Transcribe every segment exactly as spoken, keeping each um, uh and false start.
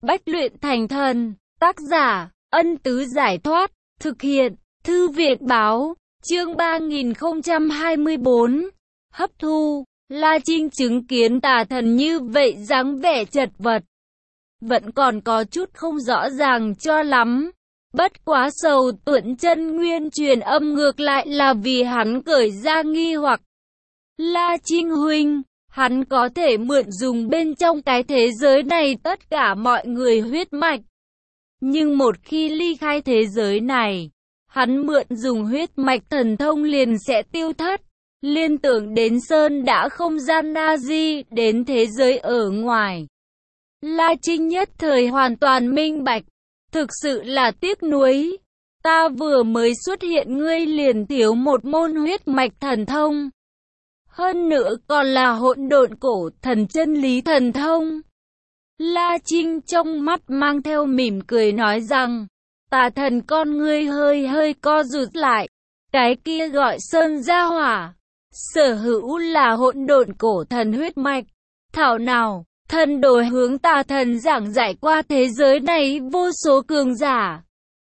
Bách luyện thành thần. Tác giả, Ân Tứ Giải Thoát. Thực hiện, Thư viện Báo. Chương ba nghìn không trăm hai mươi tư. Hấp thu. La Trinh chứng kiến tà thần như vậy dáng vẻ chật vật, vẫn còn có chút không rõ ràng cho lắm. Bất quá Sầu Tuẫn Chân Nguyên truyền âm ngược lại là vì hắn cởi ra nghi hoặc. La Trinh huynh, hắn có thể mượn dùng bên trong cái thế giới này tất cả mọi người huyết mạch. Nhưng một khi ly khai thế giới này, hắn mượn dùng huyết mạch thần thông liền sẽ tiêu thất. Liên tưởng đến Sơn đã không gian na di đến thế giới ở ngoài. La Trinh nhất thời hoàn toàn minh bạch. Thực sự là tiếc nuối. Ta vừa mới xuất hiện ngươi liền thiếu một môn huyết mạch thần thông. Hơn nữa còn là hỗn độn cổ thần chân lý thần thông. La Trinh trong mắt mang theo mỉm cười nói rằng, tà thần con ngươi hơi hơi co rụt lại. Cái kia gọi Sơn gia hỏa, sở hữu là hỗn độn cổ thần huyết mạch. Thảo nào, thần đồ hướng tà thần giảng giải qua thế giới này vô số cường giả.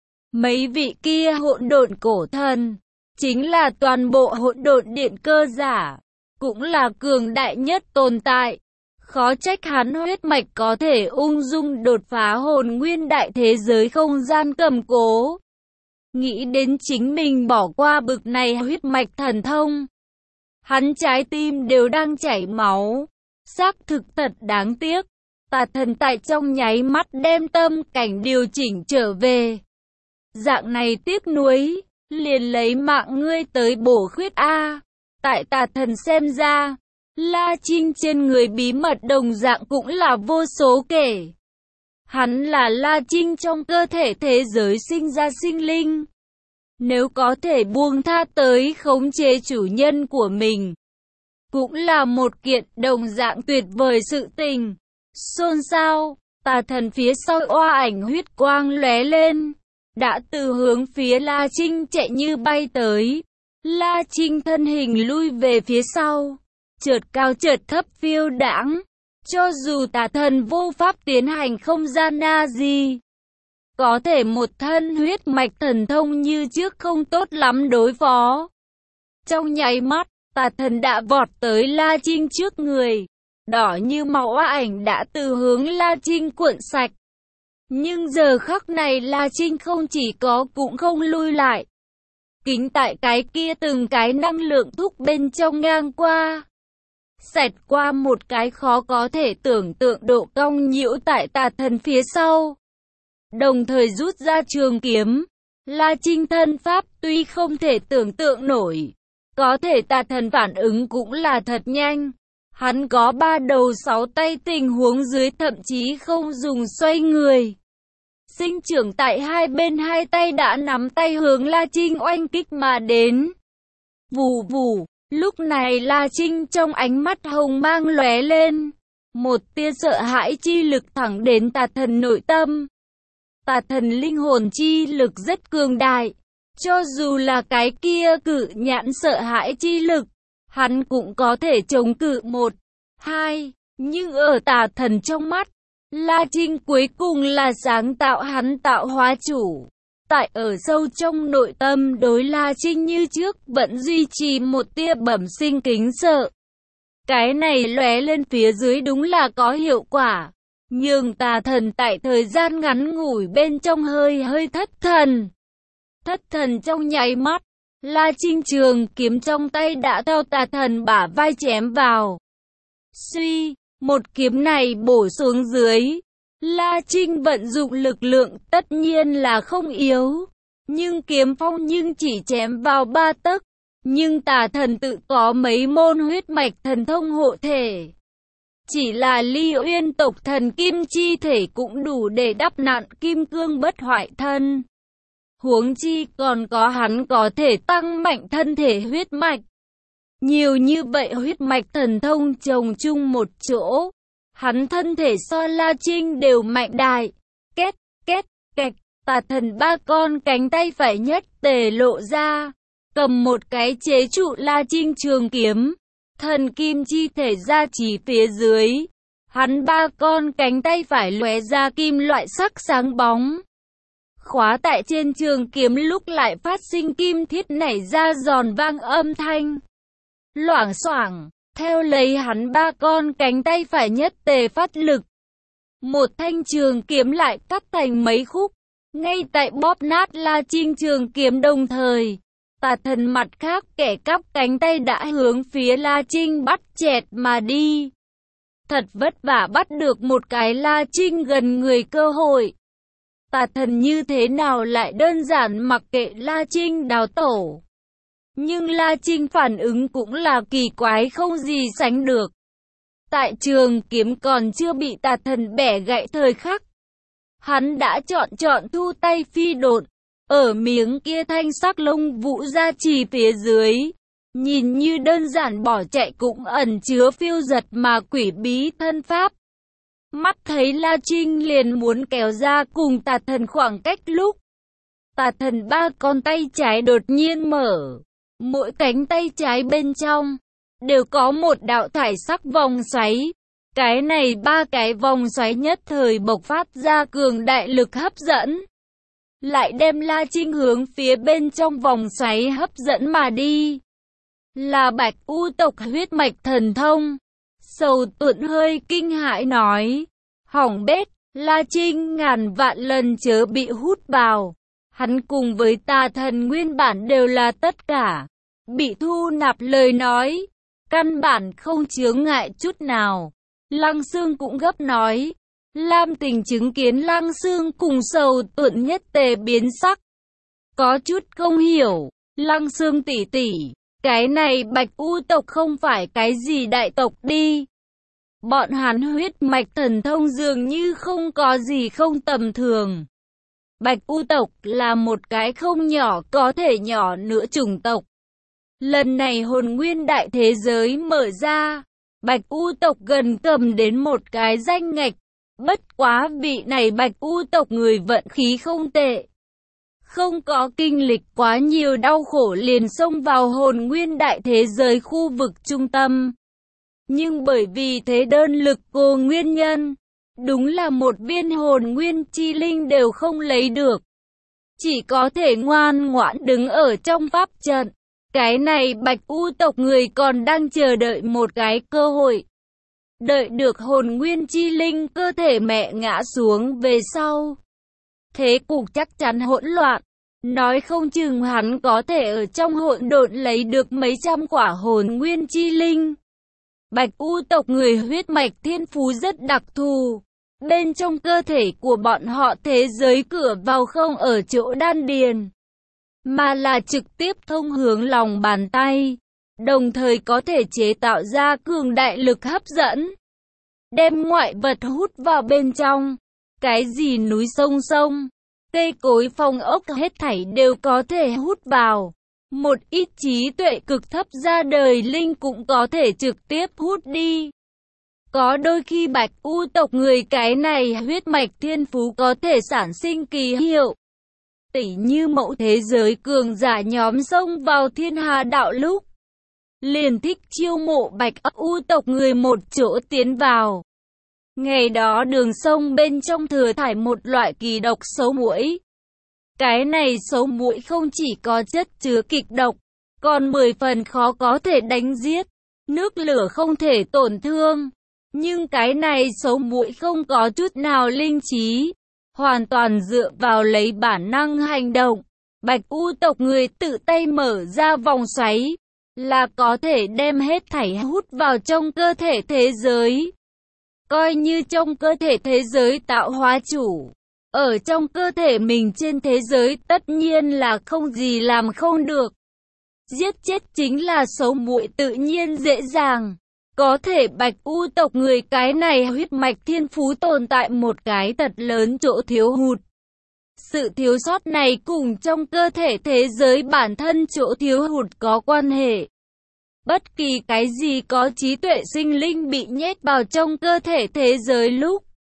Mấy vị kia hỗn độn cổ thần, chính là toàn bộ hỗn độn điện cơ giả, cũng là cường đại nhất tồn tại. Khó trách hắn huyết mạch có thể ung dung đột phá hồn nguyên đại thế giới không gian cầm cố. Nghĩ đến chính mình bỏ qua bực này huyết mạch thần thông, hắn trái tim đều đang chảy máu. Xác thực thật đáng tiếc. Tà thần tại trong nháy mắt đem tâm cảnh điều chỉnh trở về. Dạng này tiếc nuối, liền lấy mạng ngươi tới bổ khuyết a. Tại tà thần xem ra, La Trinh trên người bí mật đồng dạng cũng là vô số kể. Hắn là La Trinh trong cơ thể thế giới sinh ra sinh linh. Nếu có thể buông tha tới khống chế chủ nhân của mình, cũng là một kiện đồng dạng tuyệt vời sự tình. Xôn xao, tà thần phía sau oa ảnh huyết quang lóe lên, đã từ hướng phía La Trinh chạy như bay tới. La Trinh thân hình lui về phía sau, chợt cao chợt thấp phiêu đãng. Cho dù tà thần vô pháp tiến hành không gian na di, có thể một thân huyết mạch thần thông như trước không tốt lắm đối phó. Trong nháy mắt, tà thần đã vọt tới La Trinh trước người, đỏ như máu oa ảnh đã từ hướng La Trinh cuộn sạch. Nhưng giờ khắc này La Trinh không chỉ có cũng không lui lại. Kính tại cái kia từng cái năng lượng thúc bên trong ngang qua, xẹt qua một cái khó có thể tưởng tượng độ cong nhiễu tại tà thần phía sau. Đồng thời rút ra trường kiếm. La Trinh thân pháp tuy không thể tưởng tượng nổi, có thể tà thần phản ứng cũng là thật nhanh. Hắn có ba đầu sáu tay, tình huống dưới thậm chí không dùng xoay người. Sinh trưởng tại hai bên hai tay đã nắm tay hướng La Trinh oanh kích mà đến. Vù vù, lúc này La Trinh trong ánh mắt hồng mang lóe lên. Một tia sợ hãi chi lực thẳng đến tà thần nội tâm. Tà thần linh hồn chi lực rất cường đại. Cho dù là cái kia cự nhãn sợ hãi chi lực, hắn cũng có thể chống cự một, hai. Nhưng ở tà thần trong mắt, La Trinh cuối cùng là sáng tạo hắn tạo hóa chủ. Tại ở sâu trong nội tâm đối La Trinh như trước vẫn duy trì một tia bẩm sinh kính sợ. Cái này lóe lên phía dưới đúng là có hiệu quả. Nhưng tà thần tại thời gian ngắn ngủi bên trong hơi hơi thất thần. Thất thần trong nháy mắt, La Trinh trường kiếm trong tay đã theo tà thần bả vai chém vào. Suy, một kiếm này bổ xuống dưới. La Trinh vận dụng lực lượng tất nhiên là không yếu. Nhưng kiếm phong nhưng chỉ chém vào ba tấc. Nhưng tà thần tự có mấy môn huyết mạch thần thông hộ thể. Chỉ là Ly Uyên tộc thần kim chi thể cũng đủ để đắp nặn kim cương bất hoại thân. Huống chi còn có hắn có thể tăng mạnh thân thể huyết mạch. Nhiều như vậy huyết mạch thần thông chồng chung một chỗ. Hắn thân thể so La Trinh đều mạnh đại. Két, két, kẹt, tà thần ba con cánh tay phải nhất tề lộ ra. Cầm một cái chế trụ La Trinh trường kiếm. Thần kim chi thể ra chỉ phía dưới. Hắn ba con cánh tay phải lóe ra kim loại sắc sáng bóng. Khóa tại trên trường kiếm lúc lại phát sinh kim thiết nảy ra giòn vang âm thanh. Loảng xoảng, theo lấy hắn ba con cánh tay phải nhất tề phát lực. Một thanh trường kiếm lại cắt thành mấy khúc, ngay tại bóp nát La Trinh trường kiếm đồng thời. Tà thần mặt khác kẻ cắp cánh tay đã hướng phía La Trinh bắt chẹt mà đi. Thật vất vả bắt được một cái La Trinh gần người cơ hội. Tà thần như thế nào lại đơn giản mặc kệ La Trinh đào tổ. Nhưng La Trinh phản ứng cũng là kỳ quái không gì sánh được. Tại trường kiếm còn chưa bị tà thần bẻ gãy thời khắc, hắn đã chọn chọn thu tay phi độn. Ở miếng kia thanh sắc lông vũ ra chỉ phía dưới, nhìn như đơn giản bỏ chạy cũng ẩn chứa phiêu giật mà quỷ bí thân pháp. Mắt thấy La Trinh liền muốn kéo ra cùng tà thần khoảng cách lúc, tà thần ba con tay trái đột nhiên mở, mỗi cánh tay trái bên trong đều có một đạo thải sắc vòng xoáy. Cái này ba cái vòng xoáy nhất thời bộc phát ra cường đại lực hấp dẫn, lại đem La Trinh hướng phía bên trong vòng xoáy hấp dẫn mà đi. Là Bạch U tộc huyết mạch thần thông. Sầu Tuận hơi kinh hãi nói, hỏng bét, La Trinh ngàn vạn lần chớ bị hút vào. Hắn cùng với tà thần nguyên bản đều là tất cả bị thu nạp lời nói, căn bản không chướng ngại chút nào. Lăng Xương cũng gấp nói. Lam Tình chứng kiến Lăng Xương cùng Sầu Tuận nhất tề biến sắc, có chút không hiểu. Lăng Xương tỷ tỷ, cái này Bạch U tộc không phải cái gì đại tộc đi. Bọn hắn huyết mạch thần thông dường như không có gì không tầm thường. Bạch U tộc là một cái không nhỏ có thể nhỏ nữa chủng tộc. Lần này hồn nguyên đại thế giới mở ra, Bạch U tộc gần cầm đến một cái danh ngạch. Bất quá vị này Bạch U tộc người vận khí không tệ. Không có kinh lịch quá nhiều đau khổ liền xông vào hồn nguyên đại thế giới khu vực trung tâm. Nhưng bởi vì thế đơn lực cô nguyên nhân, đúng là một viên hồn nguyên chi linh đều không lấy được. Chỉ có thể ngoan ngoãn đứng ở trong pháp trận. Cái này Bạch U tộc người còn đang chờ đợi một cái cơ hội. Đợi được hồn nguyên chi linh cơ thể mẹ ngã xuống về sau, thế cục chắc chắn hỗn loạn. Nói không chừng hắn có thể ở trong hỗn độn lấy được mấy trăm quả hồn nguyên chi linh. Bạch U tộc người huyết mạch thiên phú rất đặc thù. Bên trong cơ thể của bọn họ thế giới cửa vào không ở chỗ đan điền, mà là trực tiếp thông hướng lòng bàn tay. Đồng thời có thể chế tạo ra cường đại lực hấp dẫn, đem ngoại vật hút vào bên trong. Cái gì núi sông sông, cây cối phong ốc hết thảy đều có thể hút vào. Một ít trí tuệ cực thấp ra đời linh cũng có thể trực tiếp hút đi. Có đôi khi Bạch U tộc người cái này huyết mạch thiên phú có thể sản sinh kỳ hiệu. Tỉ như mẫu thế giới cường giả nhóm xông vào thiên hà đạo lúc, liền thích chiêu mộ Bạch U tộc người một chỗ tiến vào. Ngày đó đường sông bên trong thừa thải một loại kỳ độc xấu muỗi. Cái này xấu muỗi không chỉ có chất chứa kịch độc, còn mười phần khó có thể đánh giết. Nước lửa không thể tổn thương. Nhưng cái này xấu muỗi không có chút nào linh trí, hoàn toàn dựa vào lấy bản năng hành động. Bạch U tộc người tự tay mở ra vòng xoáy, là có thể đem hết thảy hút vào trong cơ thể thế giới. Coi như trong cơ thể thế giới tạo hóa chủ, ở trong cơ thể mình trên thế giới tất nhiên là không gì làm không được. Giết chết chính là xấu muội tự nhiên dễ dàng. Có thể Bạch U tộc người cái này huyết mạch thiên phú tồn tại một cái thật lớn chỗ thiếu hụt. Sự thiếu sót này cùng trong cơ thể thế giới bản thân chỗ thiếu hụt có quan hệ. Bất kỳ cái gì có trí tuệ sinh linh bị nhét vào trong cơ thể thế giới lúc,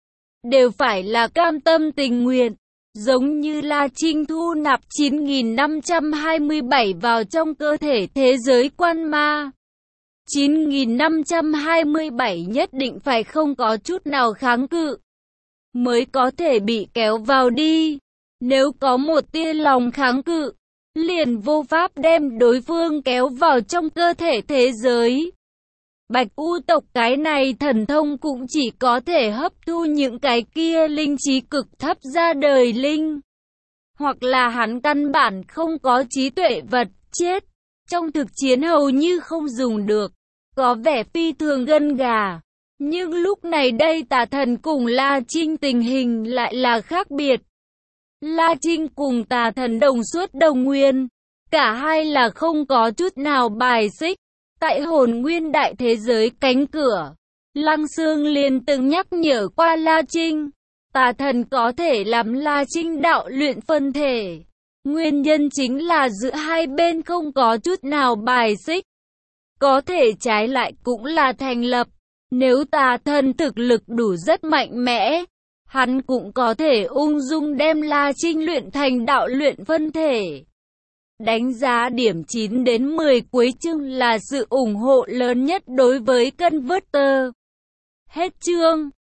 đều phải là cam tâm tình nguyện. Giống như La Trinh thu nạp chín nghìn năm trăm hai mươi bảy vào trong cơ thể thế giới quan ma. chín nghìn năm trăm hai mươi bảy nhất định phải không có chút nào kháng cự, mới có thể bị kéo vào đi. Nếu có một tia lòng kháng cự, liền vô pháp đem đối phương kéo vào trong cơ thể thế giới. Bạch U tộc cái này thần thông cũng chỉ có thể hấp thu những cái kia linh trí cực thấp ra đời linh. Hoặc là hắn căn bản không có trí tuệ vật chết. Trong thực chiến hầu như không dùng được. Có vẻ phi thường gân gà. Nhưng lúc này đây tà thần cùng La Trinh tình hình lại là khác biệt. La Trinh cùng tà thần đồng xuất đồng nguyên. Cả hai là không có chút nào bài xích. Tại hồn nguyên đại thế giới cánh cửa, Lăng Xương liền từng nhắc nhở qua La Trinh. Tà thần có thể làm La Trinh đạo luyện phân thể. Nguyên nhân chính là giữa hai bên không có chút nào bài xích. Có thể trái lại cũng là thành lập. Nếu tà thần thực lực đủ rất mạnh mẽ, hắn cũng có thể ung dung đem La Trinh luyện thành đạo luyện phân thể. Đánh giá điểm chín đến mười cuối chương là sự ủng hộ lớn nhất đối với Converter. Hết chương.